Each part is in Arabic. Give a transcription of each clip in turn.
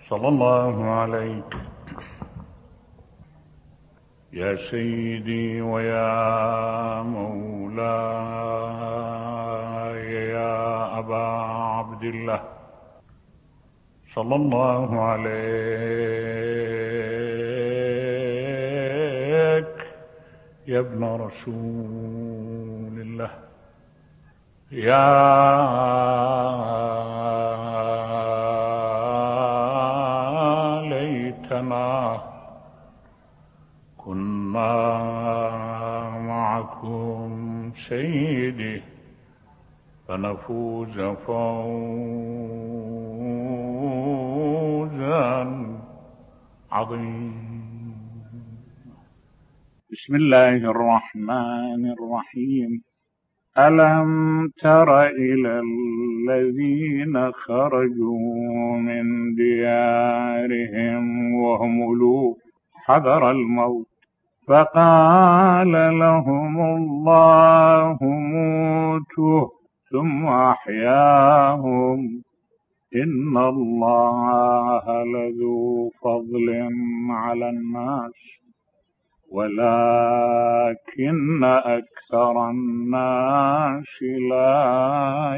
صلى الله عليك يا سيدي ويا مولاي يا أبا عبد الله، صلى الله عليك يا ابن رسول الله. يا ليتنا كنا معكم سيدي فنفوز فوزا عظيما. بسم الله الرحمن الرحيم. ألم تر إلى الذين خرجوا من ديارهم وهم ألوف حذر الموت فقال لهم الله موتوا ثم أحياهم إن الله لذو فضل على الناس ولكن أكثر الناس لا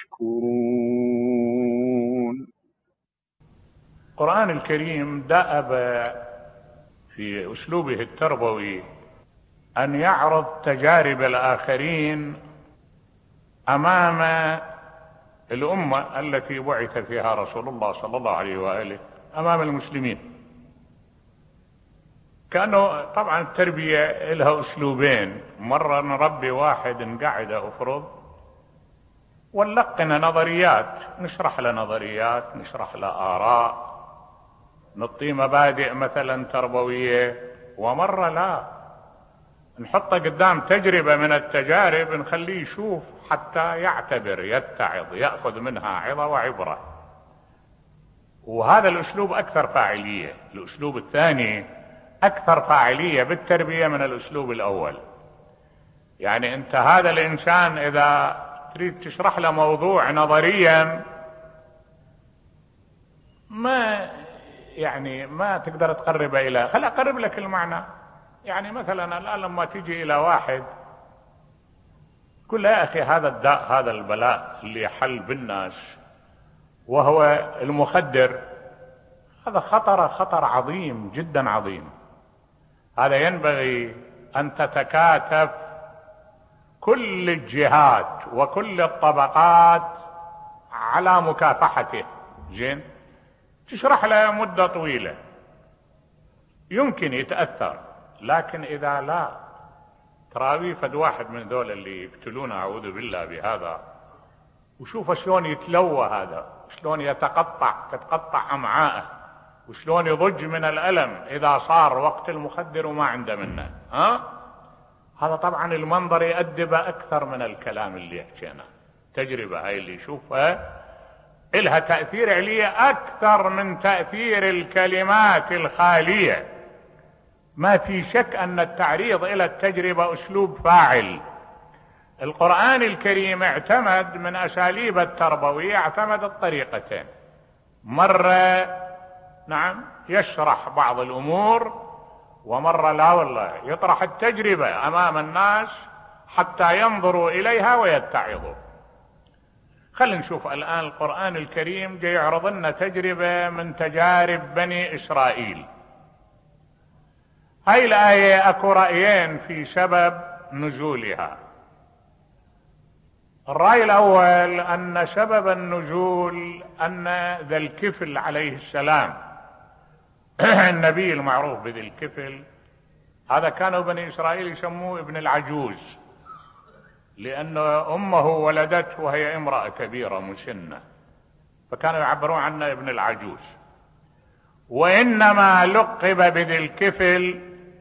يشكرون. القرآن الكريم دأب في أسلوبه التربوي أن يعرض تجارب الآخرين أمام الأمة التي بعث فيها رسول الله صلى الله عليه وآله، أمام المسلمين. كأنه طبعا التربية لها أسلوبين، مرة نربي واحد نقعد أفرض ونلقن نظريات، نشرح له نظريات، نشرح له آراء، نعطيه مبادئ مثلا تربوية، ومرة لا، نحطه قدام تجربة من التجارب نخليه يشوف حتى يعتبر، يتعظ، يأخذ منها عظة وعبرة. وهذا الأسلوب أكثر فاعلية. الأسلوب الثاني أكثر فاعلية بالتربية من الأسلوب الأول. يعني أنت هذا الإنسان إذا تريد تشرح له موضوع نظريا ما تقدر تقرب إلى، خلي أقرب لك المعنى. يعني مثلا الآن لما تيجي إلى واحد قل يا أخي هذا الداء، هذا البلاء اللي يحل بالناس وهو المخدر، هذا خطر عظيم جدا عظيم. هذا ينبغي أن تتكاتف كل الجهات وكل الطبقات على مكافحته. زين، تشرح له مدة طويلة يمكن يتأثر، لكن إذا لا تراوي فد واحد من ذول اللي يقتلون أعوذ بالله بهذا، وشوف شلون يتلوى هذا، شلون تتقطع أمعاءه، وشلون يضج من الألم إذا صار وقت المخدر وما عنده منه. هذا طبعا المنظر يؤدب أكثر من الكلام اللي يحكينا. تجربة هاي اللي يشوفها إلها تأثير عليه أكثر من تأثير الكلمات الخالية. ما في شك أن التعريض إلى التجربة أسلوب فاعل. القرآن الكريم اعتمد من أساليب التربوية، اعتمد الطريقتين. مرة نعم يشرح بعض الأمور، ومرة لا والله يطرح التجربة أمام الناس حتى ينظروا إليها ويتعظوا. خلينا نشوف الآن القرآن الكريم جاي يعرض لنا تجربة من تجارب بني إسرائيل. هاي الآية أكو رأيين في سبب نزولها. الرأي الأول أن سبب النزول أن ذا الكفل عليه السلام النبي المعروف بذي الكفل، هذا كانوا بني إسرائيل يسموه ابن العجوز، لأن أمه ولدته وهي امرأة كبيرة مسنة، فكانوا يعبرون عنه ابن العجوز. وإنما لقب بذي الكفل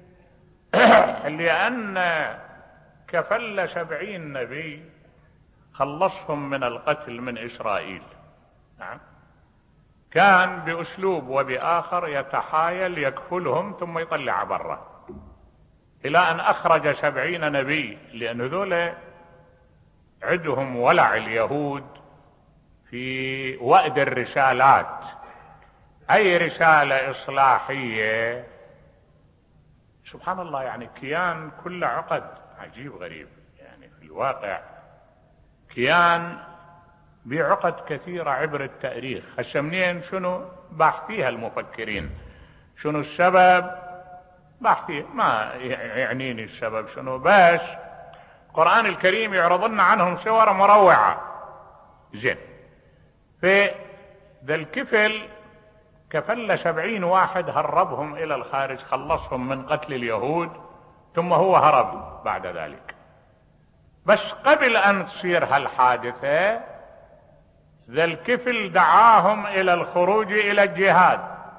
لأن كفل 70 نبي خلصهم من القتل من إسرائيل. نعم، كان بأسلوب وبآخر يتحايل يكفلهم ثم يطلع برا، إلى أن أخرج 70 نبي، لأن ذولا عندهم ولع اليهود في وأد الرسالات، أي رسالة إصلاحية. سبحان الله، يعني كيان كله عقد عجيب غريب، يعني في الواقع كيان بعقد كثيرة عبر التاريخ. هسه منين شنو باحثيها المفكرين؟ شنو السبب؟ باحثي ما يعنيني السبب شنو، بس القرآن الكريم يعرض لنا عنهم صور مروعة. زين، في ذا الكفل كفل 70 واحد، هربهم إلى الخارج، خلصهم من قتل اليهود، ثم هو هرب بعد ذلك. بس قبل أن تصير هالحادثة ذا الكفل دعاهم إلى الخروج إلى الجهاد،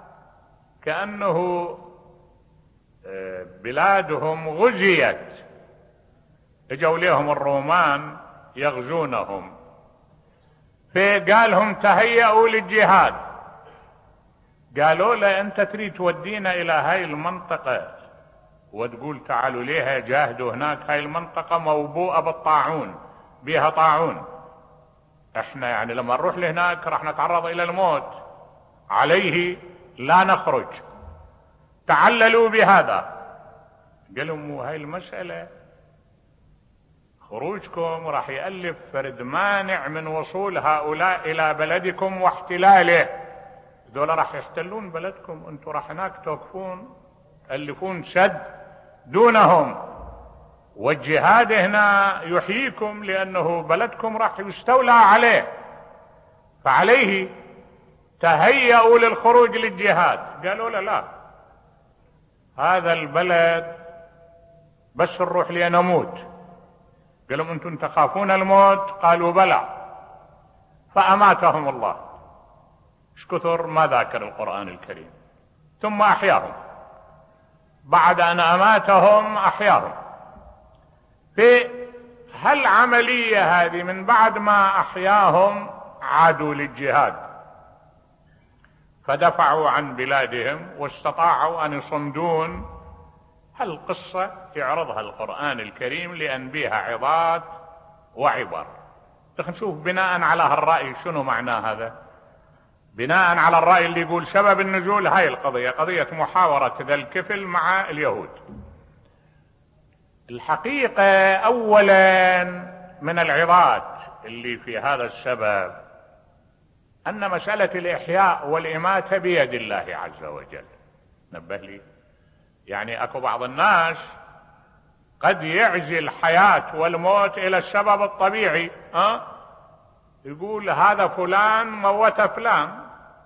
كأنه بلادهم غزيت، اجوا ليهم الرومان يغزونهم، فقالهم تهيئوا للجهاد. قالوا له انت تريد تودينا الى هاي المنطقة وتقول تعالوا ليها جاهدوا هناك؟ هاي المنطقة موبوءة بالطاعون، بها طاعون، احنا يعني لما نروح لهناك راح نتعرض الى الموت، عليه لا نخرج، تعللوا بهذا. قالوا مو هاي المسألة، خروجكم راح يألف فرد مانع من وصول هؤلاء الى بلدكم واحتلاله، دول راح يحتلون بلدكم، انتم راح هناك توقفون تألفون سد دونهم، والجهاد هنا يحييكم لأنه بلدكم راح يستولى عليه، فعليه تهيئوا للخروج للجهاد. قالوا لا، هذا البلد بس نروح لنموت. قالوا انتم تخافون الموت؟ قالوا بلى، فأماتهم الله. ايش كثر ما ذاكر القرآن الكريم، ثم أحياهم، بعد أن أماتهم أحياهم. في هالعملية هذه من بعد ما أحياهم عادوا للجهاد، فدفعوا عن بلادهم واستطاعوا أن يصمدون. هالقصة يعرضها القرآن الكريم لأن بها عظات وعبر. نشوف بناء على هالرأي شنو معنى هذا. بناء على الرأي اللي يقول سبب النزول هاي القضية، قضية محاورة ذا الكفل مع اليهود. الحقيقة أولا من العظات اللي في هذا السبب أن مسألة الإحياء والإماتة بيد الله عز وجل. نبه لي، يعني أكو بعض الناس قد يعزي الحياة والموت إلى السبب الطبيعي، يقول هذا فلان موت فلان.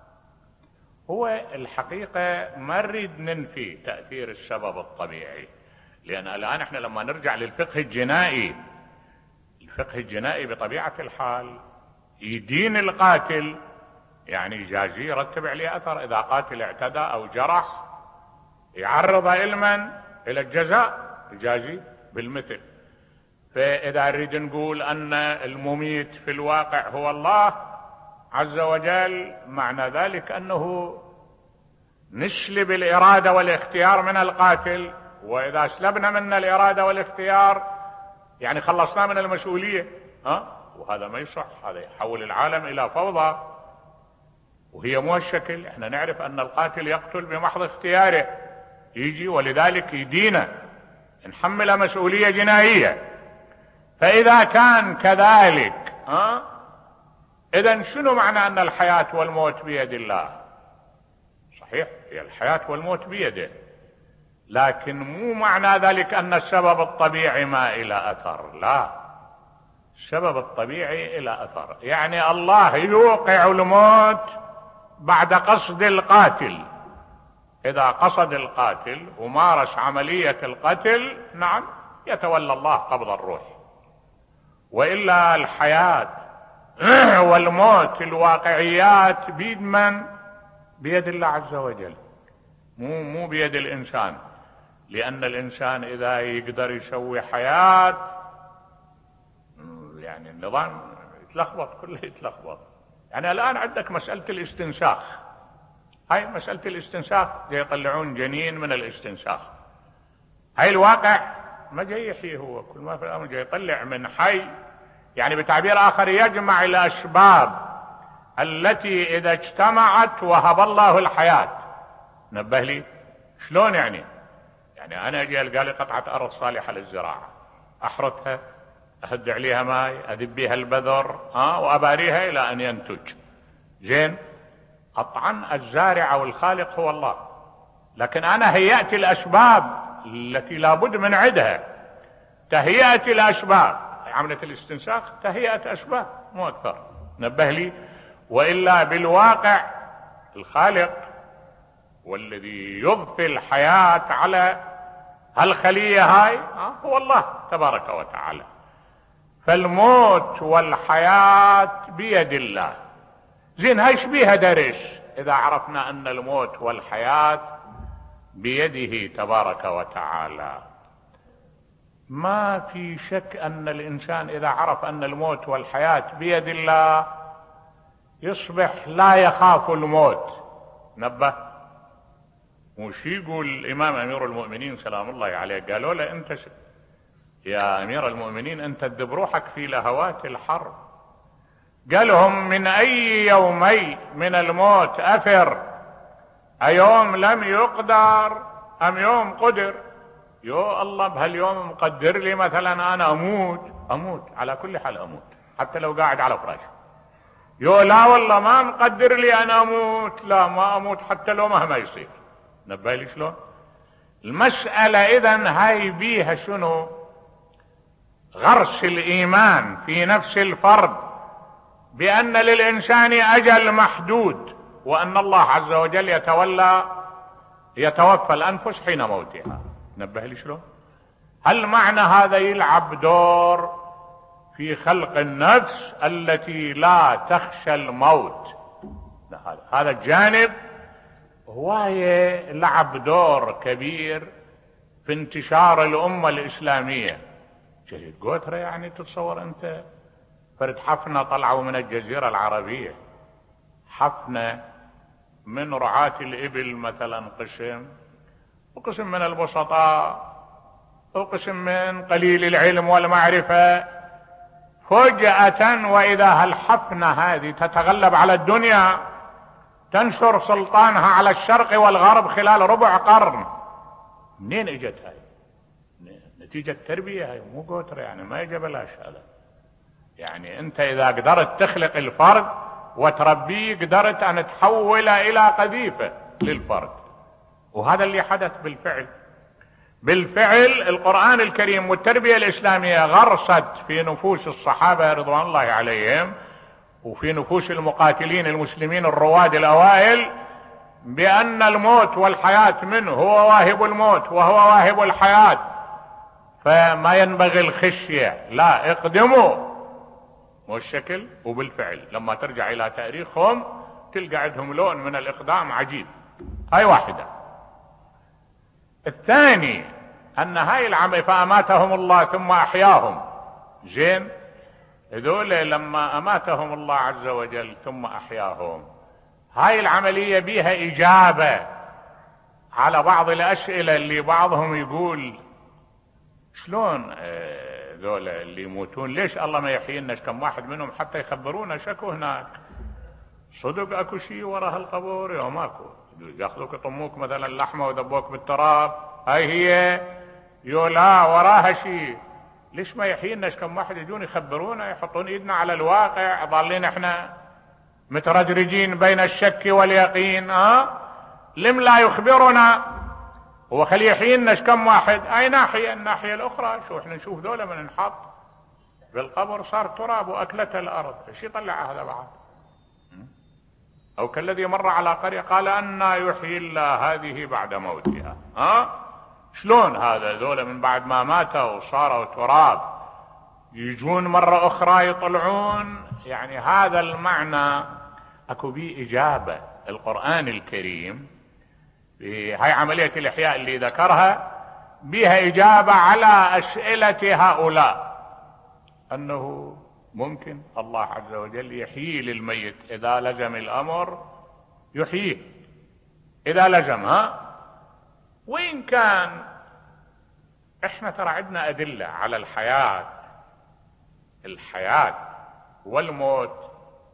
هو الحقيقة ما نريد ننفي تأثير السبب الطبيعي، لأن الآن احنا لما نرجع للفقه الجنائي، الفقه الجنائي بطبيعة الحال يدين القاتل، يعني يجازيه يرتب عليه أثر. إذا قاتل اعتدى أو جرح يعرض علما إلى الجزاء، يجازي بالمثل. فإذا نريد نقول أن المميت في الواقع هو الله عز وجل، معنى ذلك أنه نسلب الإرادة والاختيار من القاتل، وإذا سلبنا منا الإرادة والاختيار يعني خلصنا من المسؤولية، وهذا ما يصح، هذا يحول العالم إلى فوضى، وهي مو الشكل. احنا نعرف أن القاتل يقتل بمحض اختياره، يجي ولذلك يدينا نحمل مسؤولية جنائية. فإذا كان كذلك إذن شنو معنى أن الحياة والموت بيد الله؟ صحيح، هي الحياة والموت بيده، لكن مو معنى ذلك أن السبب الطبيعي ما إلى أثر. لا، السبب الطبيعي إلى أثر، يعني الله يوقع الموت بعد قصد القاتل. إذا قصد القاتل ومارس عملية القتل، نعم يتولى الله قبض الروح. وإلا الحياة والموت الواقعيات بيد من؟ بيد الله عز وجل، مو بيد الإنسان. لأن الإنسان إذا يقدر يسوي حياة، يعني النظام يتلخبط، كله يتلخبط. يعني الآن عندك مسألة الاستنساخ، هاي مسألة الاستنساخ، يطلعون جنين من الاستنساخ. هاي الواقع ما جاي يحيي، هو كل ما في الأمر جاي يطلع من حي، يعني بتعبير آخر يجمع الأسباب التي إذا اجتمعت وهب الله الحياة. نبه لي شلون يعني أنا أجي ألقى لي قطعة أرض صالحة للزراعة، أحرثها، أهد عليها ماي، أذبيها البذر وأباريها إلى أن ينتج. زين، قطعا الزارع والخالق هو الله، لكن أنا هيأت الأسباب التي لابد من عدها. تهيئة الأسباب، عملية الاستنساخ تهيئة أسباب مو أكثر. نبه لي، وإلا بالواقع الخالق والذي يضفي الحياة على هالخلية هاي هو الله تبارك وتعالى. فالموت والحياة بيد الله. زين، هاي شبيها درش إذا عرفنا أن الموت والحياة بيده تبارك وتعالى. ما في شك أن الإنسان إذا عرف أن الموت والحياة بيد الله يصبح لا يخاف الموت. نبه، وش يقول الإمام أمير المؤمنين سلام الله عليه؟ قالوا له أنت يا أمير المؤمنين أنت تدب روحك في لهوات الحرب. قالهم من أي يومي من الموت أفر، أيوم لم يقدر أم يوم قدر؟ يو الله، بهاليوم مقدر لي مثلا أنا أموت على كل حال، أموت حتى لو قاعد على فراش. يو لا والله ما مقدر لي أنا أموت، لا ما أموت حتى لو مهما يصير. نبه لي شلون المسألة؟ إذن هاي بيها شنو؟ غرس الإيمان في نفس الفرد بأن للإنسان أجل محدود، وأن الله عز وجل يتوفى الأنفس حين موتها. نبه لي شلون؟ هل معنى هذا يلعب دور في خلق النفس التي لا تخشى الموت؟ هذا الجانب هواية لعب دور كبير في انتشار الأمة الإسلامية. جريد قوترة يعني تتصور أنت فرد حفنة طلعوا من الجزيرة العربية، حفنة من رعاة الإبل مثلا قسم، وقسم من البسطاء، وقسم من قليل العلم والمعرفة، فجأة وإذا هالحفنة هذه تتغلب على الدنيا، تنشر سلطانها على الشرق والغرب خلال ربع قرن. منين اجت هاي؟ نتيجة تربية، هاي مو قوترة يعني، ما يجي بلاش هذا. يعني انت اذا قدرت تخلق الفرد وتربيه قدرت ان تحوله الى قذيفة للفرد، وهذا اللي حدث بالفعل. القرآن الكريم والتربية الإسلامية غرست في نفوس الصحابة رضوان الله عليهم وفي نفوس المقاتلين المسلمين الرواد الأوائل بأن الموت والحياة منه، هو واهب الموت وهو واهب الحياة، فما ينبغي الخشية، لا اقدموا. مو الشكل؟ وبالفعل لما ترجع إلى تاريخهم تلقى عندهم لون من الإقدام عجيب. هاي واحدة. الثاني أن هاي العمل فأماتهم الله ثم أحياهم. زين، هذول لما أماتهم الله عز وجل ثم أحياهم، هاي العملية بيها إجابة على بعض الأسئلة اللي بعضهم يقول شلون ذول اللي يموتون ليش الله ما يحيينا كم واحد منهم حتى يخبرونا شكو هناك؟ صدق اكو شيء وراء هالقبور؟ يوم اكو، ياخذوك يطموك مثلا اللحمة وذبوك بالتراب، هاي هي يولا وراها شيء. ليش ما يحيينا كم واحد يجون يخبرونا، يحطون ايدنا على الواقع، ظالين احنا متردرجين بين الشك واليقين. لم لا يخبرنا؟ هو خلي يحيينا كم واحد. اي ناحية؟ الناحية الاخرى شو احنا نشوف ذولا من انحط بالقبر صار تراب واكلته الارض، ايش يطلع هذا بعد؟ او كالذي مر على قرية قال أنى يحيي الله هذه بعد موتها. شلون هذا؟ ذولا من بعد ما ماتوا وصاروا تراب يجون مرة اخرى يطلعون. يعني هذا المعنى اكو بيه اجابة. القرآن الكريم في هاي عملية الاحياء اللي ذكرها بها اجابة على اسئلة هؤلاء، انه ممكن الله عز وجل يحيي للميت اذا لزم الامر، يحييه اذا لزم. وإن كان احنا ترى عندنا ادلة على الحياة والموت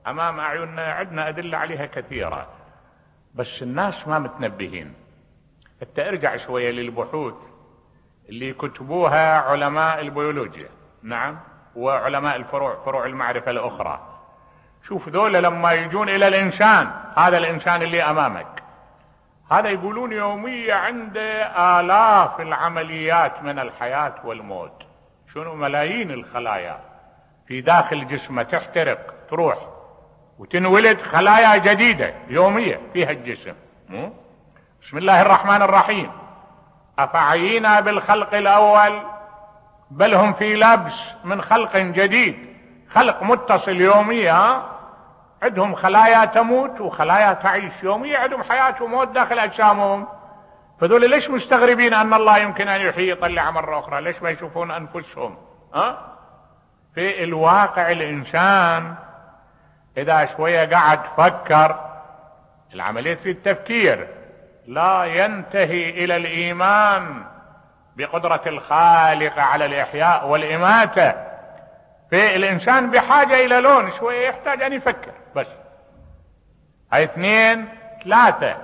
امام اعيننا، عندنا ادلة عليها كثيرة، بس الناس ما متنبهين. انت ارجع شوية للبحوث اللي كتبوها علماء البيولوجيا، نعم، وعلماء الفروع، فروع المعرفة الاخرى. شوف ذولا لما يجون الى الانسان، هذا الانسان اللي امامك هذا، يقولون يوميا عنده آلاف العمليات من الحياة والموت. شنو؟ ملايين الخلايا في داخل جسمه تحترق، تروح وتنولد خلايا جديدة يوميا فيها الجسم. بسم الله الرحمن الرحيم. أفعينا بالخلق الأول بل هم في لبس من خلق جديد. خلق متصل يوميا، عندهم خلايا تموت وخلايا تعيش يوميا، عندهم حياة وموت داخل أجسامهم. فذول ليش مستغربين أن الله يمكن أن يحيي يطلع مرة أخرى؟ ليش ما يشوفون أنفسهم؟ في الواقع الإنسان إذا شوية قاعد فكر، العملية في التفكير لا ينتهي إلى الإيمان بقدرة الخالق على الإحياء والإماتة. في الإنسان بحاجة إلى لون، شوية يحتاج أن يفكر بس. هاي 2 3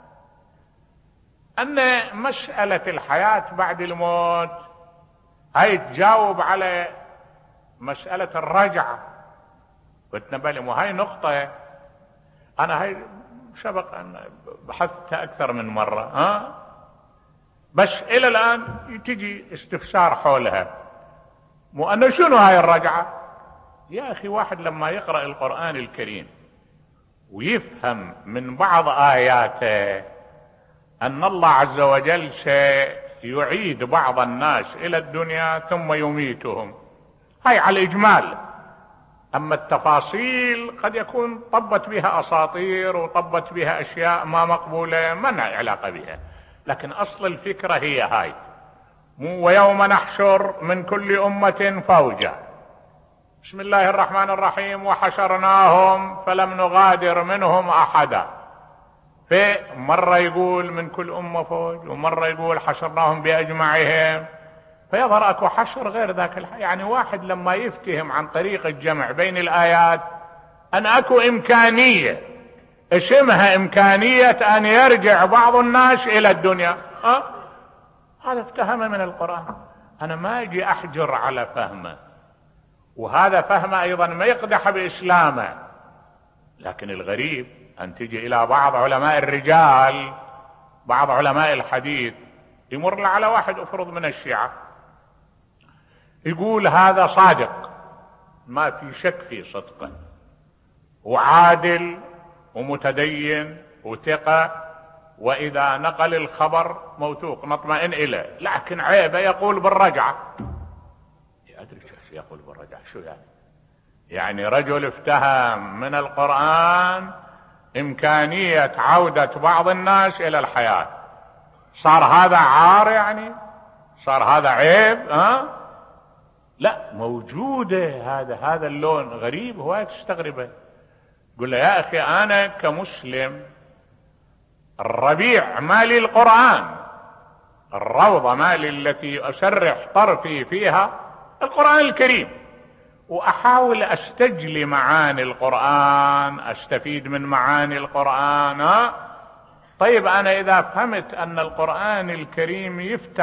أن مسألة الحياة بعد الموت هاي تجاوب على مسألة الرجعة والتنبلم. وهاي نقطة أنا هاي سبق أن بحثتها أكثر من مرة، بس إلى الآن تجي استفسار حولها. مو أنه شنو هاي الرجعة؟ يا أخي واحد لما يقرأ القرآن الكريم ويفهم من بعض آياته أن الله عز وجل سيعيد بعض الناس إلى الدنيا ثم يميتهم، هاي على الإجمال. أما التفاصيل قد يكون طبت بها أساطير وطبت بها أشياء ما مقبولة، ما لنا علاقة بها، لكن أصل الفكرة هي هاي. ويوم نحشر من كل أمة فوجا، بسم الله الرحمن الرحيم، وحشرناهم فلم نغادر منهم أحدا. في مرة يقول من كل أمة فوج، ومرة يقول حشرناهم بأجمعهم، فيظهر أكو حشر غير ذاك يعني واحد لما يفتهم عن طريق الجمع بين الآيات أن أكو إمكانية اسمها إمكانية أن يرجع بعض الناس إلى الدنيا، هذا افتهمه من القرآن. أنا ما أجي أحجر على فهمه، وهذا فهمه أيضا ما يقدح بإسلامه، لكن الغريب أن تجي إلى بعض علماء الرجال، بعض علماء الحديث، يمر على واحد أفرض من الشيعة يقول هذا صادق ما في شك في صدقه، وعادل ومتدين وثقة، وإذا نقل الخبر موثوق نطمئن إليه، لكن عيبه يقول بالرجعة. أدري شو يقول بالرجعة، شو يعني رجل افتهم من القرآن إمكانية عودة بعض الناس إلى الحياة، صار هذا عار؟ يعني صار هذا عيب؟ لا، موجودة. هذا اللون غريب، هو تستغربه. قل له يا أخي أنا كمسلم الربيع مالي القرآن، الروضة مالي التي أسرح طرفي فيها القرآن الكريم، وأحاول أستجلي معاني القرآن، أستفيد من معاني القرآن. طيب أنا إذا فهمت أن القرآن الكريم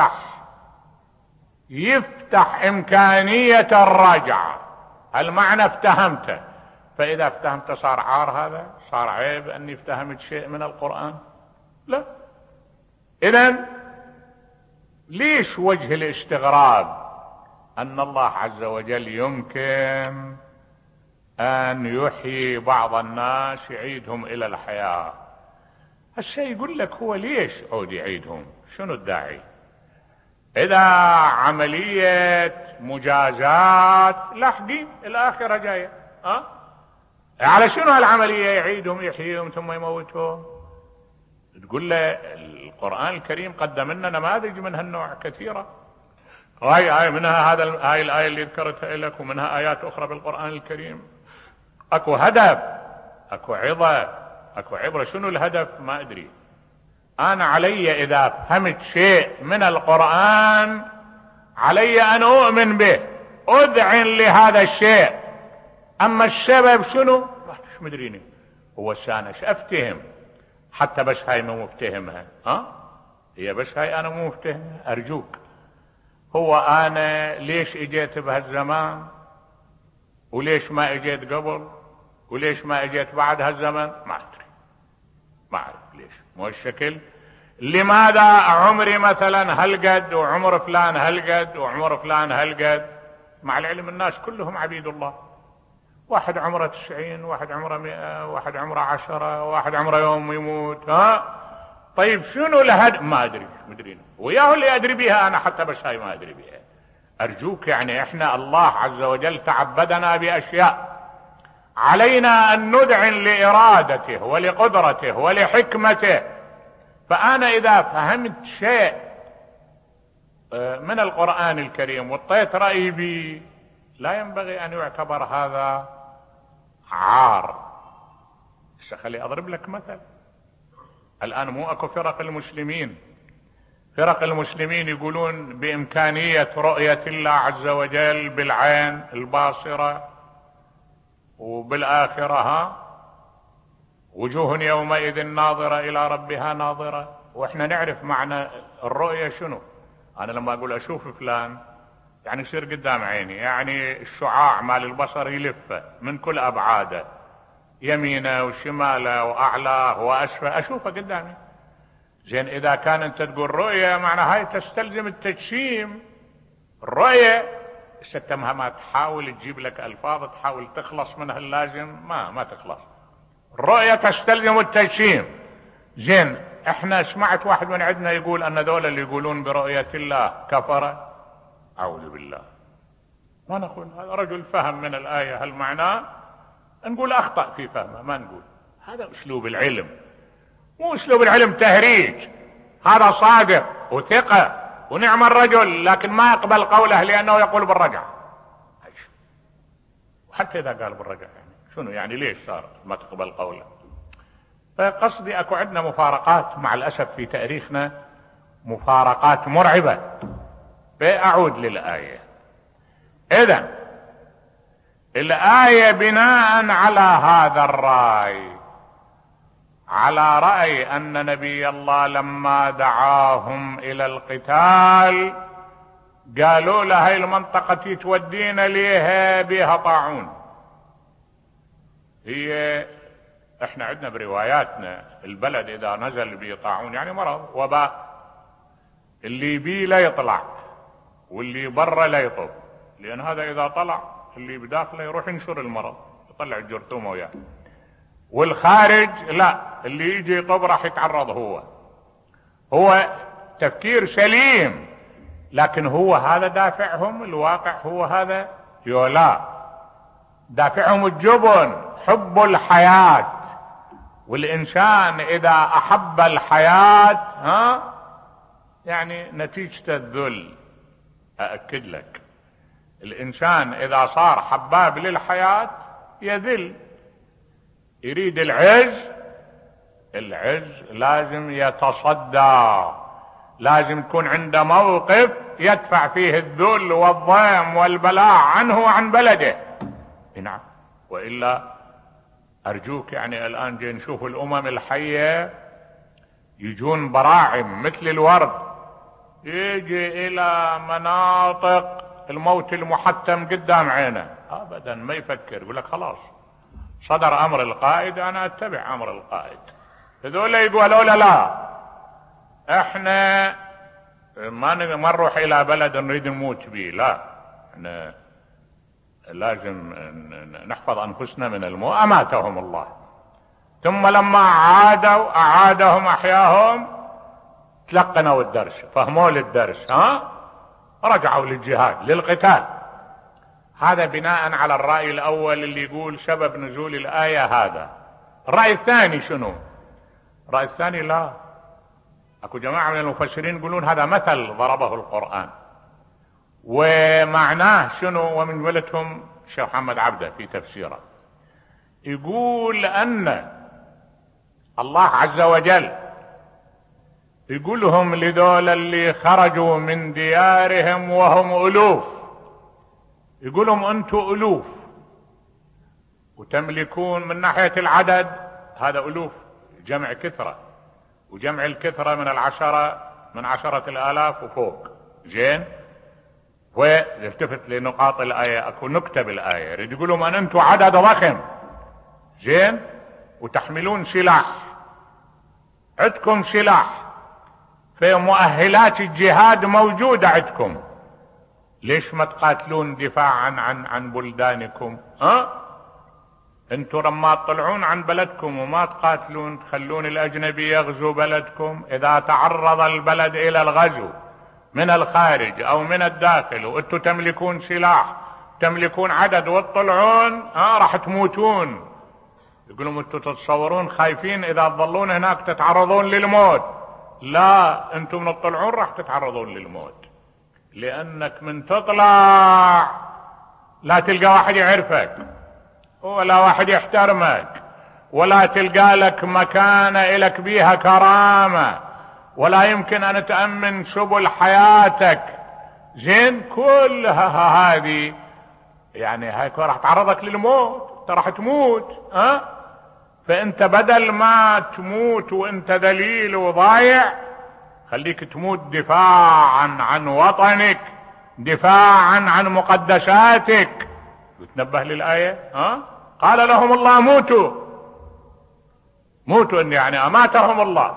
يفتح إمكانية الرجعة، المعنى افتهمته، فإذا افتهمت صار عار؟ هذا صار عيب أني افتهمت شيء من القرآن؟ لا. إذن ليش وجه الاستغراب أن الله عز وجل يمكن أن يحيي بعض الناس يعيدهم إلى الحياة؟ هالشيء يقول لك هو ليش عود يعيدهم؟ شنو الداعي؟ إذا عملية مجازات لاحقين، الآخرة جاية، على شنو هالعملية؟ يعيدهم يحييهم ثم يموتهم. تقول له القرآن الكريم قدم لنا نماذج من هالنوع كثيرة، هاي منها هاي الآية اللي ذكرتها لك، ومنها آيات أخرى بالقرآن الكريم. أكو هدف، أكو عظة، أكو عبرة. شنو الهدف؟ ما أدري. أنا علي إذا فهمت شيء من القرآن علي أن أؤمن به، أذعن لهذا الشيء. أما السبب شنو؟ مش مدريني. هو انا افتهم حتى بس هاي مو مفتهمها؟ هي بس هاي انا مو مفتهمها؟ ارجوك، هو انا ليش اجيت بهالزمان وليش ما اجيت قبل وليش ما اجيت بعد هالزمن؟ ما ادري، ما اعرف ليش. مو الشكل لماذا عمري مثلا هالقد وعمر فلان هالقد وعمر فلان هالقد، مع العلم الناس كلهم عبيد الله. واحد عمره 90، واحد عمره 100، واحد عمره 10، واحد عمره يوم يموت. طيب شنو لهد؟ ما ادري، مدرين وياه اللي ادري بيها انا، حتى بس هاي ما ادري بيها. ارجوك يعني احنا الله عز وجل تعبدنا باشياء علينا ان نذعن لارادته ولقدرته ولحكمته. فانا اذا فهمت شيء من القرآن الكريم واعطيت رأيي به، لا ينبغي ان يعتبر هذا عار. خلي اضرب لك مثل. الان مو اكو فرق المسلمين، فرق المسلمين يقولون بامكانية رؤية الله عز وجل بالعين الباصرة وبالاخرة، وجوه يومئذ ناظرة الى ربها ناظرة. واحنا نعرف معنى الرؤية شنو. انا لما اقول اشوف فلان يعني يصير قدام عيني، يعني الشعاع مال البصر يلفه من كل ابعاده، يمينه وشماله واعلاه واسفله، اشوفه قدامي. زين اذا كان انت تقول رؤية معنى هاي تستلزم التجسيم. الرؤية ستمها ما تحاول تجيب لك الفاظ تحاول تخلص منها اللازم، ما تخلص. الرؤية تستلزم التجسيم. زين احنا سمعت واحد من عندنا يقول ان ذول اللي يقولون برؤية الله كفرة. اعوذ بالله. ما نقول هذا رجل فهم من الآية هل معناه، نقول اخطأ في فهمه، ما نقول هذا اسلوب العلم. مو اسلوب العلم تهريج، هذا صادق وثقة ونعم الرجل، لكن ما يقبل قوله لانه يقول بالرجع. وحتى اذا قال بالرجع يعني شنو يعني؟ ليش صار ما تقبل قوله؟ فقصدي اكو عندنا مفارقات مع الاسف في تاريخنا، مفارقات مرعبة. فاعود للآية. اذن الآية بناء على هذا الرأي، على رأي ان نبي الله لما دعاهم الى القتال قالوا له هاي المنطقة تودينا ليها بها طاعون. هي احنا عندنا برواياتنا البلد اذا نزل به طاعون يعني مرض وباء، اللي بيه لا يطلع واللي برا لا يطب، لان هذا اذا طلع اللي بداخله يروح ينشر المرض يطلع الجرثومة وياه، والخارج لا، اللي يجي يطب راح يتعرض. هو تفكير سليم، لكن هو هذا دافعهم الواقع؟ هو هذا؟ لا، دافعهم الجبن، حب الحياة. والإنسان إذا أحب الحياة يعني نتيجة الذل. أأكد لك، الإنسان إذا صار حباب للحياة يذل. يريد العز لازم يتصدى، لازم يكون عنده موقف يدفع فيه الذل والضيم والبلاء عنه وعن بلده. نعم، وإلا أرجوك يعني الآن جاي نشوف الأمم الحية يجون براعم مثل الورد، يجي إلى مناطق الموت المحتم قدام عينه، أبدا ما يفكر، يقول لك خلاص صدر أمر القائد أنا أتبع أمر القائد. هذول يقولوا لا احنا ما نروح إلى بلد نريد نموت به، لا احنا لازم نحفظ أنفسنا من الموت. أماتهم الله، ثم لما أعادهم أحياهم، تلقنوا الدرس، فهموا للدرس، رجعوا للجهاد للقتال. هذا بناء على الرأي الأول اللي يقول سبب نزول الآية هذا. الرأي الثاني شنو؟ الرأي الثاني لا، اكو جماعة من المفسرين يقولون هذا مثل ضربه القرآن، ومعناه شنو؟ ومن جملتهم الشيخ محمد عبده في تفسيره يقول ان الله عز وجل يقول لهم لذول اللي خرجوا من ديارهم وهم ألوف، يقول لهم انتم ألوف وتملكون من ناحية العدد هذا ألوف، جمع كثرة، وجمع الكثرة من 10,000 وفوق. زين، والتفت لنقاط الآية، اكو نكتة بالآية يريد يقولهم ان انتم عدد ضخم، زين، وتحملون سلاح، عندكم سلاح، في مؤهلات الجهاد موجودة عندكم، ليش ما تقاتلون دفاعا عن بلدانكم؟ انتم لما تطلعون عن بلدكم وما تقاتلون، تخلون الاجنبي يغزو بلدكم. اذا تعرض البلد الى الغزو من الخارج او من الداخل وانتم تملكون سلاح، تملكون عدد، وتطلعون راح تموتون. يقولون انتم تتصورون خايفين اذا تظلون هناك تتعرضون للموت؟ لا، انتم من تطلعون راح تتعرضون للموت، لانك من تطلع لا تلقى واحد يعرفك ولا واحد يحترمك، ولا تلقى لك مكانة لك بيها كرامة، ولا يمكن ان تأمن سبل حياتك. زين، كلها هذه يعني هاي راح تعرضك للموت، انت راح تموت. فانت بدل ما تموت وانت ذليل وضايع، خليك تموت دفاعا عن وطنك، دفاعا عن مقدساتك. وتنبه للآية، قال لهم الله موتوا، موتوا يعني اماتهم الله.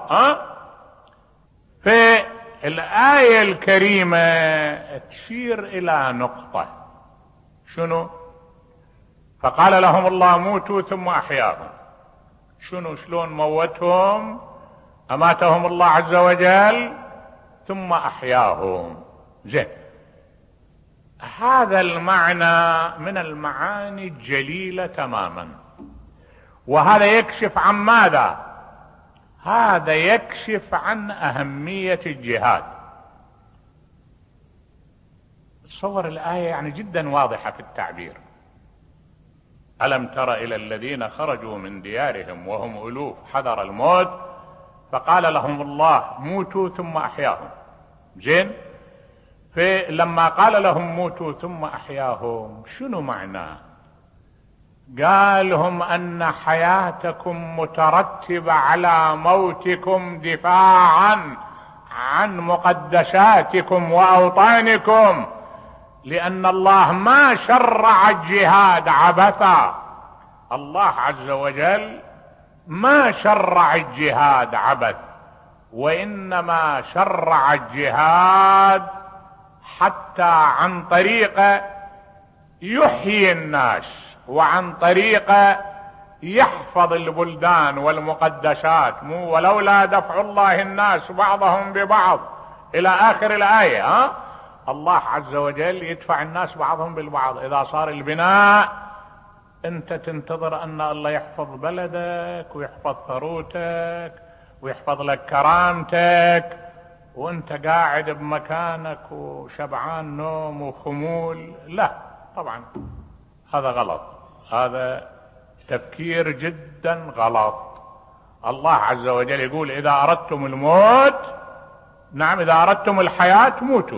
في الآية الكريمة تشير الى نقطة، شنو؟ فقال لهم الله موتوا ثم احياهم. شلون موتهم؟ اماتهم الله عز وجل ثم احياهم. زين، هذا المعنى من المعاني الجليلة تماما، وهذا يكشف عن ماذا؟ هذا يكشف عن أهمية الجهاد. تصور الآية يعني جدا واضحة في التعبير. ألم تر إلى الذين خرجوا من ديارهم وهم ألوف حذر الموت فقال لهم الله موتوا ثم أحياهم. زين، لما قال لهم موتوا ثم أحياهم شنو معناه؟ قال لهم أن حياتكم مترتبة على موتكم دفاعا عن مقدساتكم وأوطانكم، لأن الله ما شرع الجهاد عبثا. الله عز وجل ما شرع الجهاد عبث، وإنما شرع الجهاد حتى عن طريق يحيي الناس، وعن طريق يحفظ البلدان والمقدسات. ولولا دفع الله الناس بعضهم ببعض إلى آخر الآية. الله عز وجل يدفع الناس بعضهم بالبعض. إذا صار البناء أنت تنتظر أن الله يحفظ بلدك ويحفظ ثروتك ويحفظ لك كرامتك، وانت قاعد بمكانك وشبعان نوم وخمول. لا طبعا، هذا غلط، هذا تفكير جدا غلط. الله عز وجل يقول إذا أردتم الموت، نعم، إذا أردتم الحياة موتوا،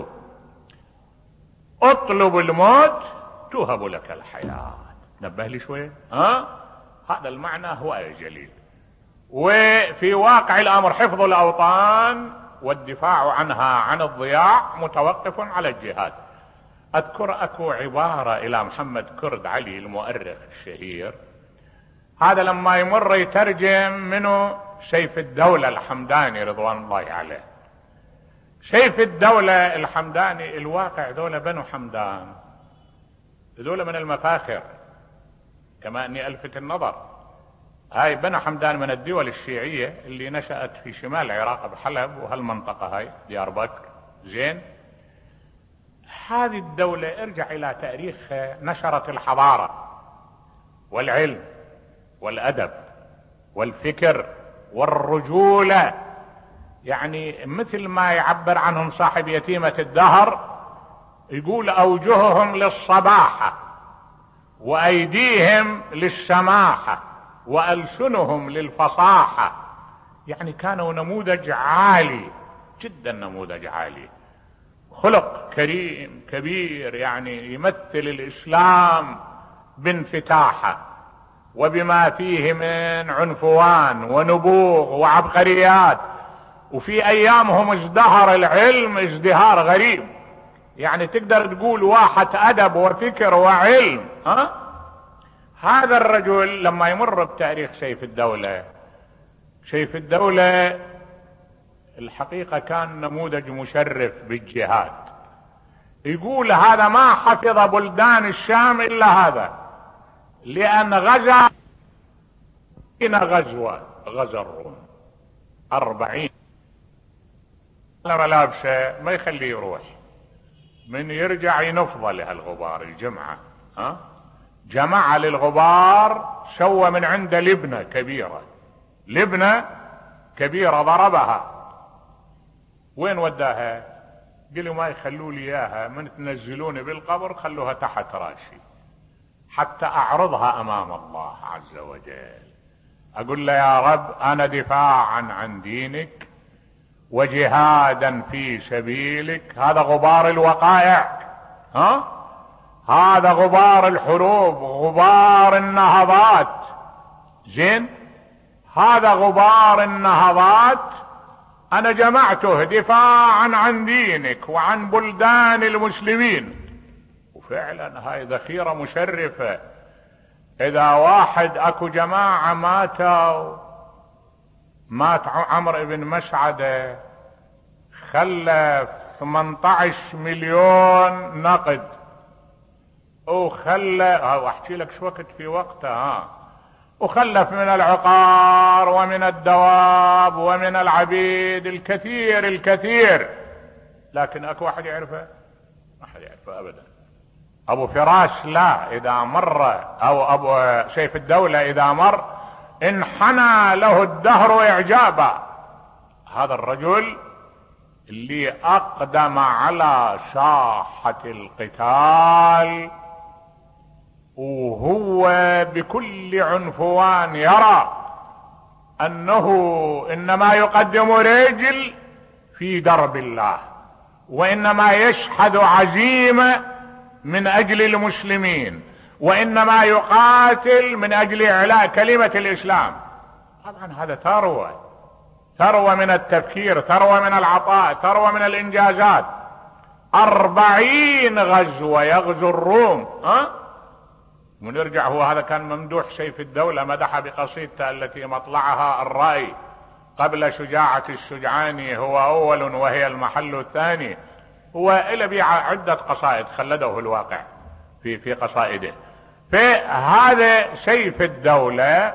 اطلبوا الموت توهب لك الحياة. نبه لي شوية. هذا المعنى هو آية جليل. وفي واقع الأمر حفظ الأوطان والدفاع عنها عن الضياع متوقف على الجهاد. أذكر أكو عبارة إلى محمد كرد علي المؤرخ الشهير، هذا لما يمر يترجم منه سيف الدولة الحمداني رضوان الله عليه. سيف الدولة الحمداني، الواقع ذولا بنو حمدان، ذولا من المفاخر، كما أني ألفت النظر، هاي بنو حمدان من الدول الشيعية اللي نشأت في شمال العراق بحلب وهالمنطقة هاي ديار بكر. زين، هذه الدولة ارجع إلى تاريخها، نشرت الحضارة والعلم والأدب والفكر والرجولة. يعني مثل ما يعبر عنهم صاحب يتيمة الدهر، يقول أوجههم للصباحة وأيديهم للسماحة وألسنهم للفصاحة. يعني كانوا نموذج عالي جدا، نموذج عالي، خلق كريم كبير، يعني يمثل الإسلام بانفتاحه. وبما فيه من عنفوان ونبوغ وعبقريات، وفي ايامهم ازدهر العلم ازدهار غريب. يعني تقدر تقول واحة ادب وفكر وعلم. هذا الرجل لما يمر بتاريخ سيف الدولة، سيف الدولة الحقيقة كان نموذج مشرف بالجهاد. يقول هذا ما حفظ بلدان الشام الا هذا، لان غزا غزوة غزا الروم 40 ملابسه ما يخليه يروح، من يرجع ينفض له الغبار الجمعة. جمع للغبار، سوى من عنده لبنة كبيرة، لبنة كبيرة ضربها. وين وداها؟ قالوا ما يخلوا لي اياها، من تنزلوني بالقبر خلوها تحت راسي حتى اعرضها امام الله عز وجل، اقول له يا رب انا دفاعا عن دينك وجهادا في سبيلك. هذا غبار الوقائع، هذا غبار الحروب، غبار النهضات. زين، هذا غبار النهضات انا جمعته دفاعا عن دينك وعن بلدان المسلمين. وفعلا هاي ذخيرة مشرفة. اذا واحد اكو جماعة ماتوا، مات عمرو بن مسعدة خلف 18 مليون نقد، احكي لك شو وقت في وقتها، وخلف من العقار ومن الدواب ومن العبيد الكثير الكثير، لكن اكو واحد يعرفه؟ ما حد يعرفه ابدا. ابو فراش لا، اذا مر او ابو سيف الدولة اذا مر انحنى له الدهر اعجابا. هذا الرجل اللي اقدم على ساحة القتال، وهو بكل عنفوان يرى انه انما يقدم رجل في درب الله، وانما يشحذ عزيمة من اجل المسلمين، وانما يقاتل من اجل اعلاء كلمة الاسلام. طبعا هذا ثروة، ثروة من التفكير، ثروة من العطاء، ثروة من الانجازات. 40 غزوة يغزو الروم. ونرجع، هو هذا كان ممدوح سيف الدولة، مدح بقصيدته التي مطلعها الرأي قبل شجاعة الشجعاني هو اول وهي المحل الثاني. هو إلى بيع عدة قصائد خلده الواقع في قصائده. فهذا سيف الدولة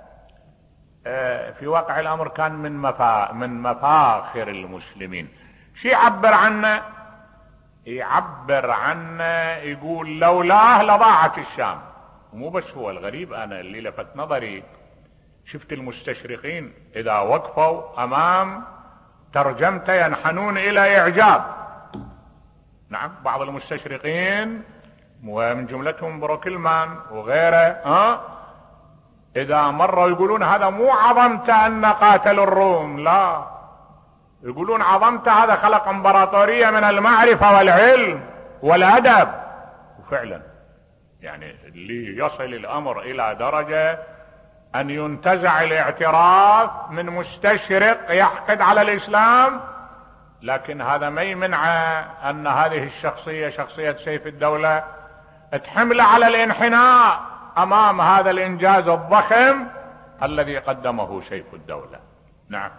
في واقع الامر كان من مفاخر المسلمين. شو يعبر عنه؟ يعبر عنه يقول لولاه لضاعت الشام. ومو بس هو، الغريب انا اللي لفت نظري شفت المستشرقين اذا وقفوا امام ترجمته ينحنون الى اعجاب. نعم، بعض المستشرقين ومن جملتهم بروكلمان وغيره اذا مروا يقولون هذا مو عظمته ان قاتل الروم، لا، يقولون عظمته هذا خلق امبراطورية من المعرفة والعلم والادب. وفعلا يعني اللي يصل الامر الى درجة ان ينتزع الاعتراف من مستشرق يحقد على الاسلام، لكن هذا ما يمنع ان هذه الشخصية، شخصية سيف الدولة، تحمل على الانحناء امام هذا الانجاز الضخم الذي قدمه سيف الدولة. نعم،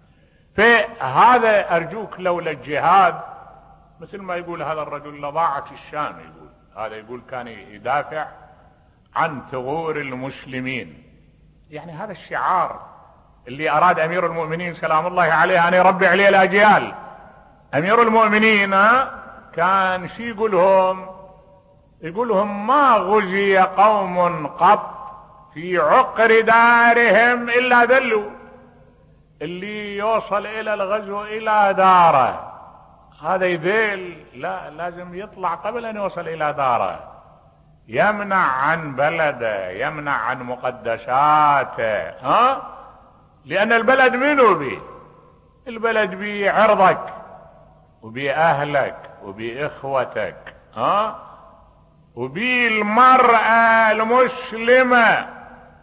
فهذا ارجوك لولا الجهاد مثل ما يقول هذا الرجل لضاعت الشام. يقول هذا، يقول كان يدافع عن ثغور المسلمين. يعني هذا الشعار اللي اراد امير المؤمنين سلام الله عليه ان يربي عليه الاجيال. امير المؤمنين كان شي يقولهم ما غزي قوم قط في عقر دارهم الا ذلوا. اللي يوصل الى الغزو الى داره هذا يذل، لا، لازم يطلع قبل ان يوصل الى داره، يمنع عن بلده، يمنع عن مقدساته. لان البلد منو بيه؟ البلد بيه عرضك وبأهلك وبإخوتك، وبالمرأة المسلمة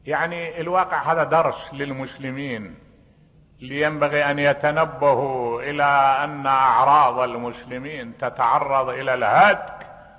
يعني الواقع هذا درس للمسلمين، ينبغي أن يتنبهوا إلى أن أعراض المسلمين تتعرض إلى الهتك،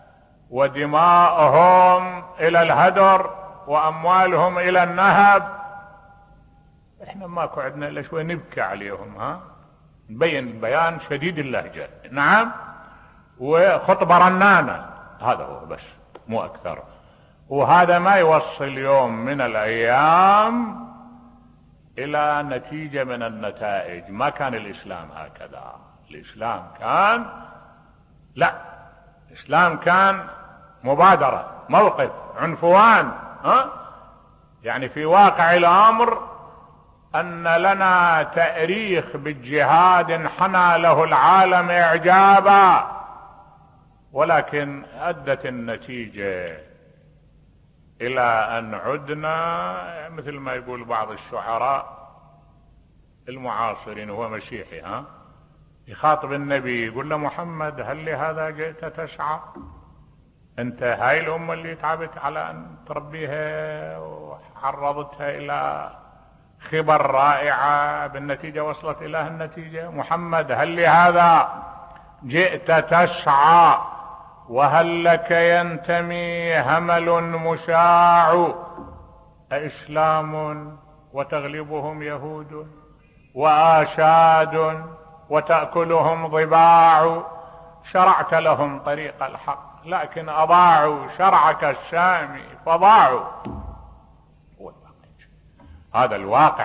ودماءهم إلى الهدر، وأموالهم إلى النهب. إحنا ماكو عندنا إلا شوي نبكي عليهم، نبين البيان شديد اللهجة، نعم، وخطبة رنانة، هذا هو بس، مو أكثر. وهذا ما يوصل يوم من الأيام إلى نتيجة من النتائج. ما كان الإسلام هكذا. الإسلام كان لا، الإسلام كان مبادرة، موقف، عنفوان. يعني في واقع الأمر أن لنا تأريخ بالجهاد انحنى له العالم إعجابا، ولكن أدت النتيجة إلى أن عدنا مثل ما يقول بعض الشعراء المعاصرين، هو مسيحي، يخاطب النبي يقول له: محمد هل لهذا جئت تسعى؟ انت هاي الأمة اللي تعبت على أن تربيها وعرضتها إلى خبر رائعة، بالنتيجة وصلت إلى النتيجة. محمد هل لهذا جئت تسعى؟ وهل لك ينتمي همل مشاع؟ أإسلام وتغلبهم يهود، وآشاد وتأكلهم ضباع، شرعت لهم طريق الحق لكن أضاعوا شرعك السامي فضاعوا. هذا الواقع.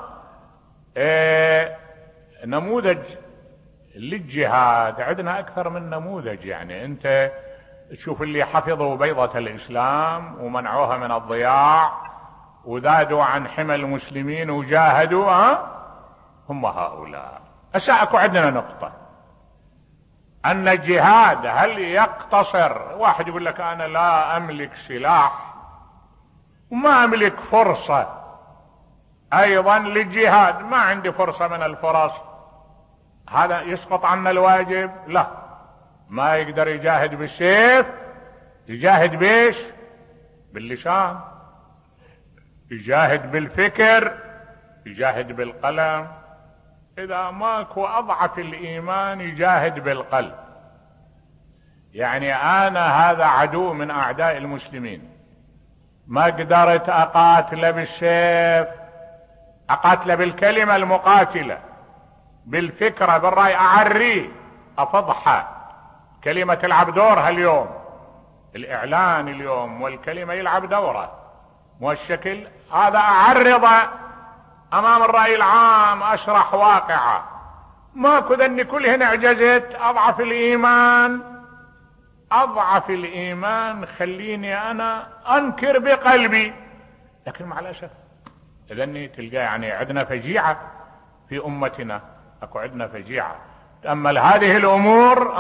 نموذج للجهاد عندنا أكثر من نموذج. يعني أنت تشوف اللي حفظوا بيضة الإسلام ومنعوها من الضياع وذادوا عن حمى المسلمين وجاهدوا، هم هؤلاء. أكو عندنا نقطة أن الجهاد هل يقتصر؟ واحد يقول لك: أنا لا أملك سلاح وما أملك فرصة أيضا للجهاد، ما عندي فرصة من الفرص، هذا يسقط عنا الواجب؟ لا، ما يقدر يجاهد بالسيف، يجاهد بيش؟ باللسان، يجاهد بالفكر، يجاهد بالقلم. إذا ماكو أضعف الإيمان يجاهد بالقلب. يعني أنا هذا عدو من أعداء المسلمين، ما قدرت أقاتل بالسيف، أقاتل بالكلمة المقاتلة، بالفكرة، بالرأي، أعريه، أفضحه. كلمة تلعب دورها اليوم، الإعلان اليوم والكلمة يلعب دوره، والشكل هذا أعرضه أمام الرأي العام، أشرح واقعه. ماكو ذني كلهن عجزت. أضعف الإيمان، أضعف الإيمان خليني أنا أنكر بقلبي، لكن مع الأسف ذني تلقى يعني عندنا فجيعة في أمتنا، أكو عندنا فجيعة. تأمل هذه الأمور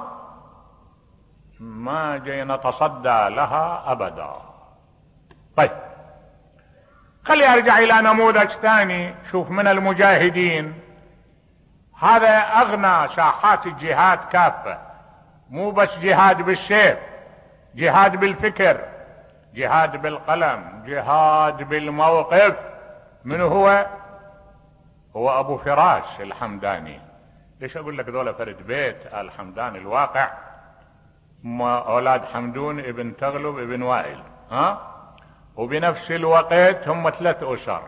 ما جينا نتصدى لها أبدا. طيب، خلي أرجع إلى نموذج ثاني. شوف من المجاهدين، هذا أغنى ساحات الجهاد كافة، مو بس جهاد بالسيف، جهاد بالفكر، جهاد بالقلم، جهاد بالموقف. من هو؟ هو أبو فراش الحمداني. ليش أقول لك ذولا فرد بيت الحمداني؟ الواقع هم أولاد حمدون ابن تغلب ابن وائل، وبنفس الوقت هم 3 أسر.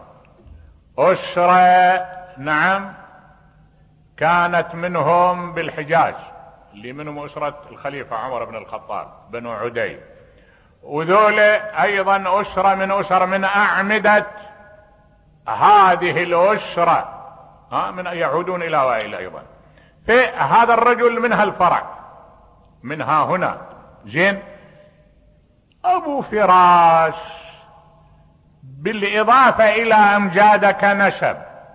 أسرة نعم كانت منهم بالحجاز، اللي منهم أسرة الخليفة عمر بن الخطاب بنو عدي، وذول أيضا أسرة من أسر من أعمدة هذه الأسرة، من يعودون إلى وائل أيضا. فهذا الرجل منها الفرع، منها هنا. زين، أبو فراش بالإضافة إلى أمجاد كنسب،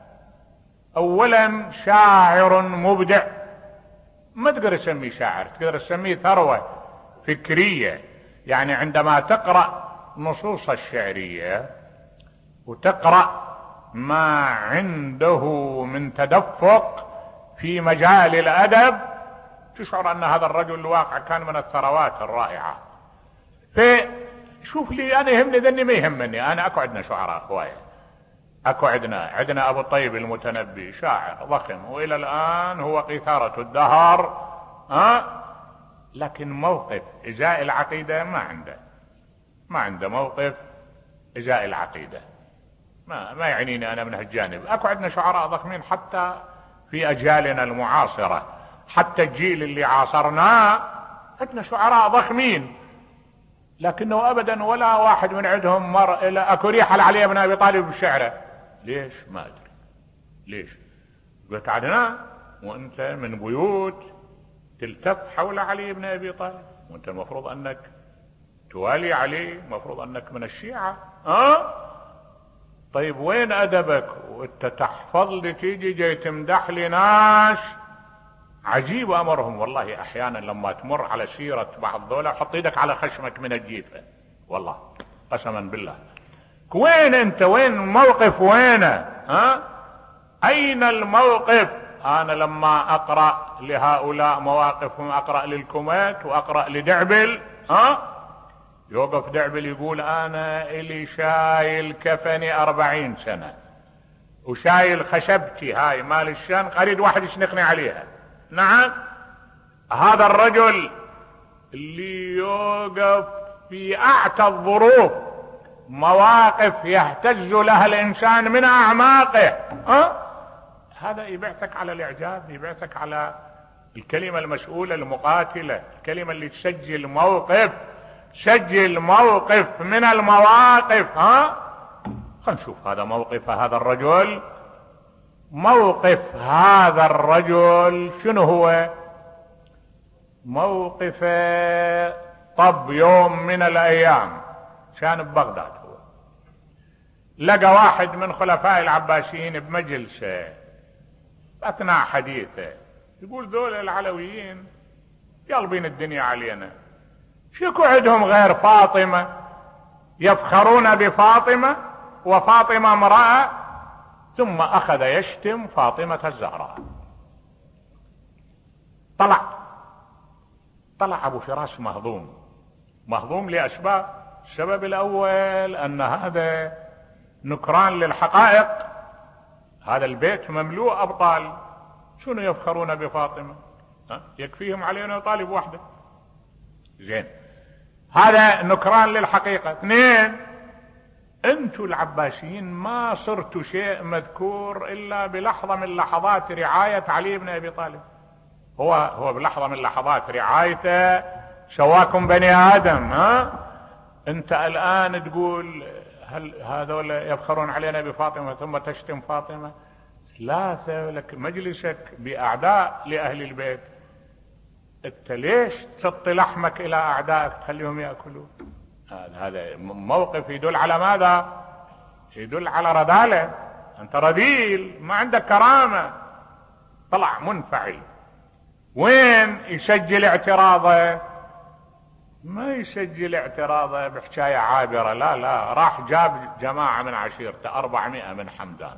أولا شاعر مبدع، ما تقدر تسميه شاعر، تقدر تسميه ثروة فكرية. يعني عندما تقرأ نصوص الشعرية وتقرأ ما عنده من تدفق في مجال الأدب، تشعر أن هذا الرجل الواقع كان من الثروات الرائعة. شوف لي انا يهمني ذني ما يهمني انا. اكو عندنا شعراء هوايه، اكو عندنا ابو الطيب المتنبي شاعر ضخم والى الان هو قيثارة الدهر، لكن موقف ازاء العقيدة ما عنده موقف ازاء العقيدة. ما يعنيني انا من هالجانب. اكو عندنا شعراء ضخمين حتى في اجيالنا المعاصرة، حتى الجيل اللي عاصرناه عندنا شعراء ضخمين، لكنه ابدا ولا واحد من عندهم مر الى اكو ريحة علي بن ابي طالب بالشعره. ليش؟ ما ادري ليش. قلت عدنان وانت من بيوت تلتف حول علي بن ابي طالب، وانت المفروض انك توالي علي، المفروض انك من الشيعة. طيب وين ادبك وانت تحفظ لي تيجي جاي تمدح لي ناس عجيب امرهم؟ والله احيانا لما تمر على سيرة بعض ذولا حط ايدك على خشمك من الجيفة، والله قسما بالله. وين انت؟ وين الموقف؟ وينه؟ اين الموقف؟ انا لما اقرأ لهؤلاء مواقفهم، اقرأ للكوميت واقرأ لدعبل، يوقف دعبل يقول انا الي شايل كفني 40 سنة وشايل خشبتي هاي مال الشن، اريد واحد يشنقني عليها. نعم، هذا الرجل اللي يوقف في اعتى الظروف، مواقف يهتز لها الانسان من اعماقه، هذا يبعثك على الاعجاب، يبعثك على الكلمة المسؤولة المقاتلة، الكلمة اللي تسجل موقف، سجل موقف من المواقف. خلينا نشوف هذا موقف هذا الرجل. موقف هذا الرجل شنو هو؟ موقف طب يوم من الايام كان ببغداد، هو لقى واحد من خلفاء العباسيين بمجلسه اثناء حديثه يقول ذول العلويين يقلبين الدنيا علينا، شكو عندهم غير فاطمة؟ يفخرون بفاطمة وفاطمة امرأة. ثم اخذ يشتم فاطمة الزهراء. طلع ابو فراس مهضوم لاسباب. السبب الاول ان هذا نكران للحقائق، هذا البيت مملوء ابطال، شنو يفخرون بفاطمة؟ يكفيهم علينا طالب واحدة. زين، هذا نكران للحقيقة. 2، انتوا العباسيين ما صرتوا شيء مذكور الا بلحظة من لحظات رعاية علي بن ابي طالب. هو بلحظة من لحظات رعايته سواكم بني ادم. انت الان تقول هل هذول يفخرون علينا بفاطمة ثم تشتم فاطمة؟ 3 لك مجلسك باعداء لاهل البيت، انت ليش تسطي لحمك الى اعدائك تخليهم ياكلوا؟ هذا موقف يدل على ماذا؟ يدل على رذالة. انت رذيل، ما عندك كرامة. طلع منفعل. وين يسجل اعتراضه؟ ما يسجل اعتراضه بحكاية عابرة، لا، راح جاب جماعة من عشيرته 400 من حمدان،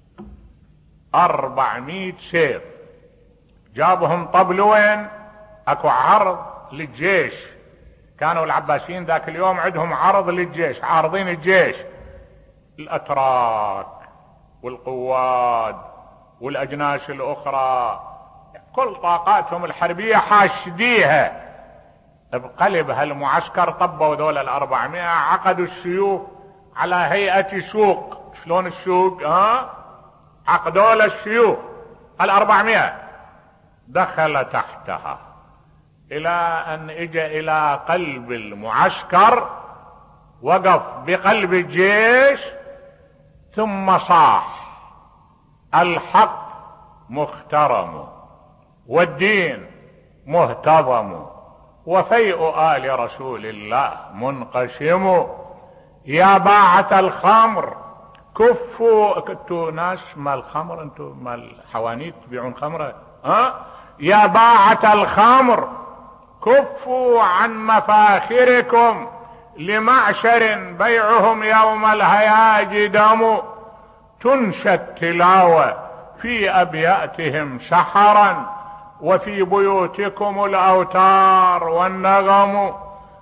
400 سيف جابهم. طب وين؟ اكو عرض للجيش، كانوا العباسيين ذاك اليوم عندهم عرض للجيش، عارضين الجيش، الاتراك والقواد والاجناس الاخرى، كل طاقاتهم الحربية حاشديها بقلب هالمعسكر. طبوا ذول 400 عقدوا السيوف على هيئة سوق. شلون السوق؟ عقدوا له السيوف 400، دخل تحتها الى ان اجى الى قلب المعسكر، وقف بقلب الجيش، ثم صاح: الحق مخترم والدين مهتضم وفيء آل رسول الله منقسم. يا باعة الخمر كفوا، كنتوا ناس مال خمر، انتوا مال حوانيت تبيعون خمرة. يا باعة الخمر كفوا عن مفاخركم لمعشر بيعهم يوم الهياج دم. تنشى التلاوة في أبياتهم سحرا وفي بيوتكم الأوتار والنغم.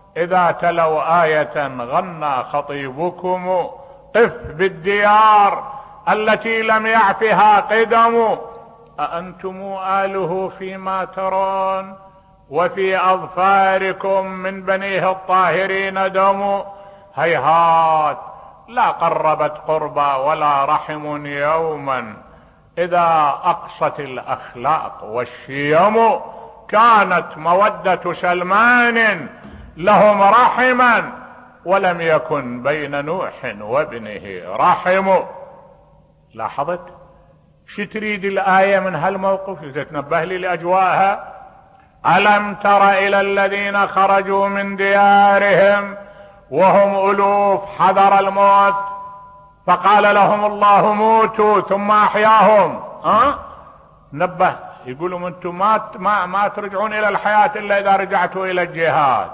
إذا تلوا آية غنى خطيبكم قف بالديار التي لم يعفها قدم. أأنتم آله فيما ترون وفي أظفاركم من بنيه الطاهرين دم. هيهات لا قربت قربا ولا رحم يوما إذا أقصت الأخلاق والشيم. كانت مودة سلمان لهم رحما ولم يكن بين نوح وابنه رحم. لاحظت شو تريد الآية من هالموقف؟ تتنبه لي لأجواءها. ألم تر إلى الذين خرجوا من ديارهم وهم ألوف حذر الموت فقال لهم الله موتوا ثم أحياهم. نبه يقولوا انتم ما ترجعون إلى الحياة إلا إذا رجعتوا إلى الجهاد.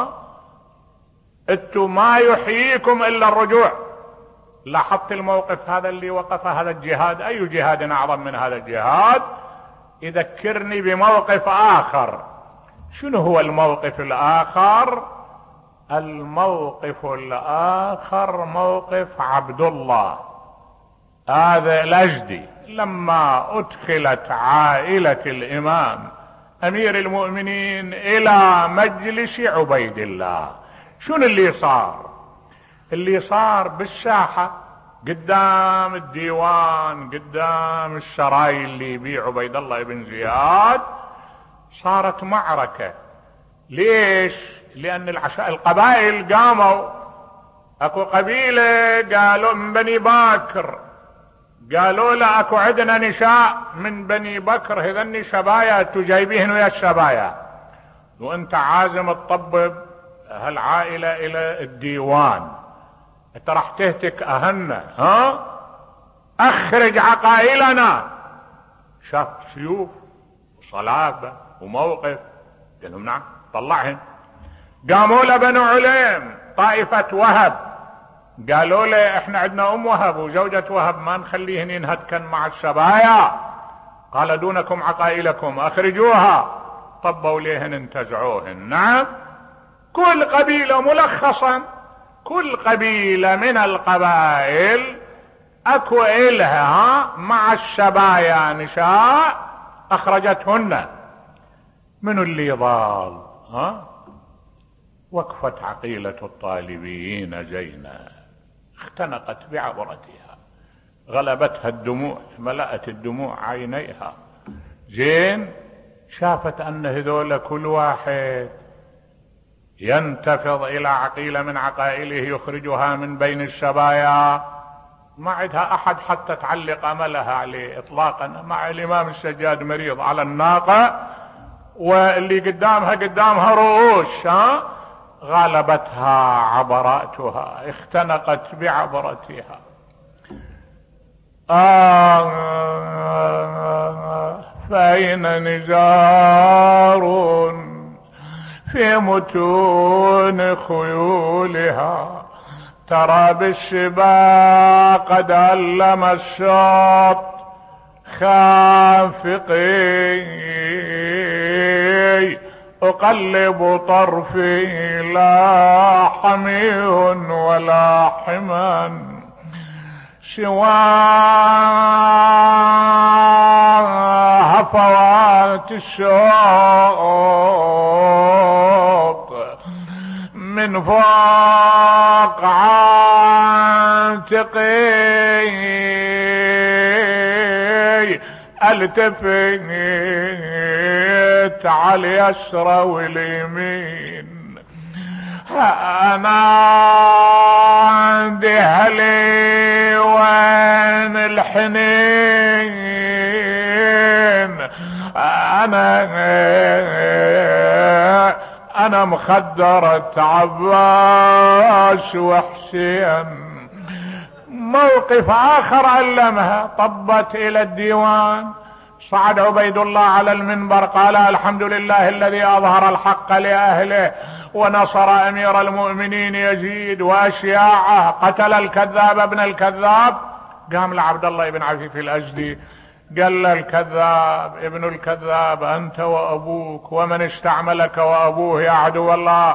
انتم ما يحييكم إلا الرجوع. لاحظت الموقف هذا اللي وقف هذا الجهاد؟ أي جهاد أعظم من هذا الجهاد؟ يذكرني بموقف آخر. شنو هو الموقف الآخر؟ الموقف الآخر موقف عبد الله هذا الأجدي لما أدخلت عائلة الإمام أمير المؤمنين إلى مجلس عبيد الله. شنو اللي صار؟ اللي صار بالساحة قدام الديوان قدام السراي اللي يبيع عبيد الله بن زياد صارت معركة. ليش؟ لأن القبائل قاموا. اكو قبيلة قالوا من بني بكر قالوا له اكو عندنا نساء من بني بكر هذني شبايا انتو جايبيهن ويا الشبايا وانت عازم تطبب هالعائلة الى الديوان انت راح تهتك اهلنا. اخرج عقائلنا. شاف سيوف وصلابة وموقف قال لهم نعم طلعهن. قاموا له بنو عليم طائفة وهب قالوا له احنا عندنا ام وهب وزوجة وهب ما نخليهن ينهتكن مع الشبايا. قال دونكم عقائلكم اخرجوها. طبوا ليهن انتزعوهن. نعم كل قبيلة ملخصا كل قبيلة من القبائل اكو الها مع الشبايا نساء اخرجتهن. من اللي ضال؟ وقفت عقيلة الطالبيين زينة اختنقت بعبرتها غلبتها الدموع ملأت الدموع عينيها. زين شافت ان هذول كل واحد ينتفض الى عقيلة من عقائله يخرجها من بين الشبايا ما عندها احد حتى تعلق املها عليه اطلاقا. مع الامام السجاد مريض على الناقة واللي قدامها رؤوس. غلبتها عبراتها اختنقت بعبرتها. فأين نزار في متون خيولها ترى بالشبا قد علم الشط خافقي أقلب طرفي لا حمي ولا حمان سوى هفوات الشوط من فوق عاتقي التفت على اليسرى واليمين. انا عندي اهلي وين الحنين انا مخدرة عباس وحسين. موقف اخر علمها طبت الى الديوان صعد عبيد الله على المنبر قال الحمد لله الذي اظهر الحق لاهله ونصر امير المؤمنين يزيد واشياعه قتل الكذاب ابن الكذاب. قام لعبد الله بن عفيف الازدي قال له الكذاب ابن الكذاب انت وابوك ومن استعملك وابوه يا عدو الله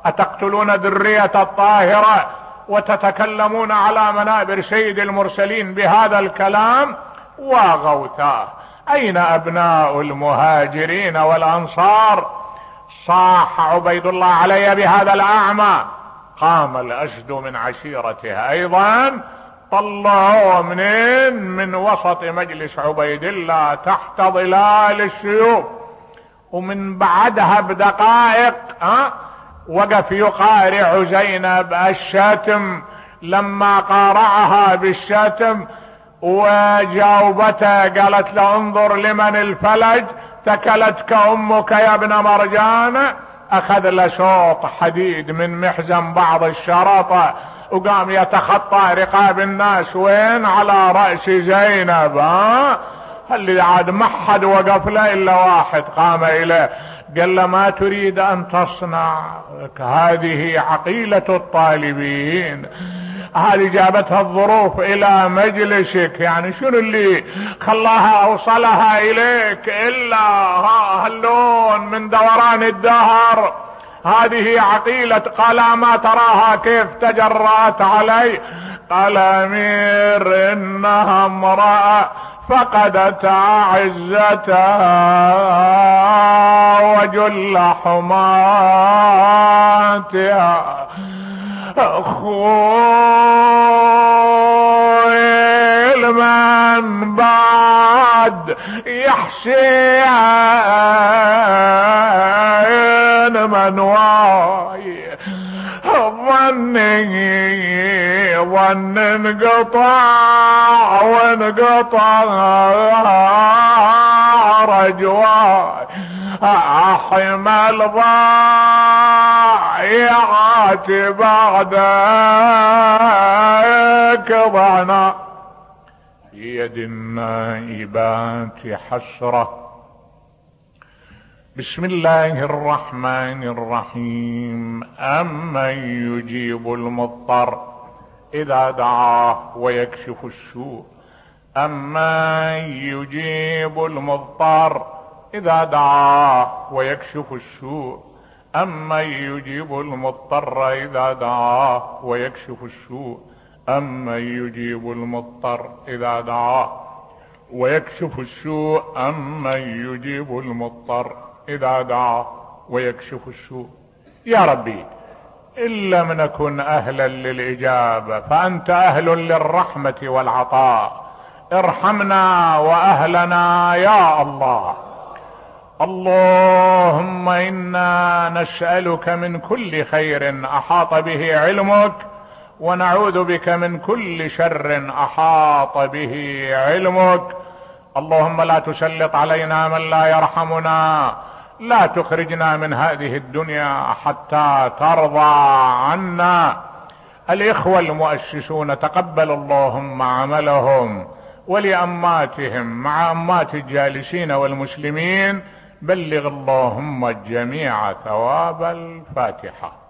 أتقتلون ذرية الطاهرة وتتكلمون على منابر سيد المرسلين بهذا الكلام؟ وغوثاه. أين أبناء المهاجرين والأنصار؟ صاح عبيد الله علي بهذا الأعمى. قام الأسد من عشيرته أيضا، طلعوا من وسط مجلس عبيد الله تحت ظلال السيوف. ومن بعدها بدقائق وقف يقارع زينب الشتم. لما قارعها بالشتم وجاوبته قالت له انظر لمن الفلج، تكلتك امك يا ابن مرجان. اخذ له شوط حديد من محزن بعض الشرطة وقام يتخطى رقاب الناس. وين؟ على رأس زينب. اللي عاد ما حد وقف له الا واحد قام اليه قال له ما تريد ان تصنع؟ هذه عقيلة الطالبين، هذه جابتها الظروف الى مجلسك، يعني شنو اللي خلاها اوصلها اليك الا هاللون من دوران الدهر؟ هذه عقيلة. قال ما تراها كيف تجرأت علي؟ قال امير انها امرأة فقدت عزتها وجل حماتها. خويل من بعد يحسين من واي ظن انقطع وانقطع رجواي حمل ضايعات بعدك ضعنا في يد النائبات حسرة. بسم الله الرحمن الرحيم. أمن يجيب المضطر إذا دعاه ويكشف السوء. أمن يجيب المضطر إذا دعاه ويكشف السوء. أمن يجيب المضطر إذا دعاه ويكشف السوء. أمن يجيب المضطر إذا دعاه ويكشف السوء. أمن يجيب المضطر إذا دعاه ويكشف السوء. يا ربي إن لم نكن أهلا للإجابة فأنت أهل للرحمة والعطاء، ارحمنا وأهلنا يا الله. اللهم إنا نسألك من كل خير أحاط به علمك، ونعوذ بك من كل شر أحاط به علمك. اللهم لا تسلط علينا من لا يرحمنا، لا تخرجنا من هذه الدنيا حتى ترضى عنا. الإخوة المؤسسون تقبل اللهم عملهم، ولأماتهم مع أمات الجالسين والمسلمين بلغ اللهم الجميع ثواب الفاتحة.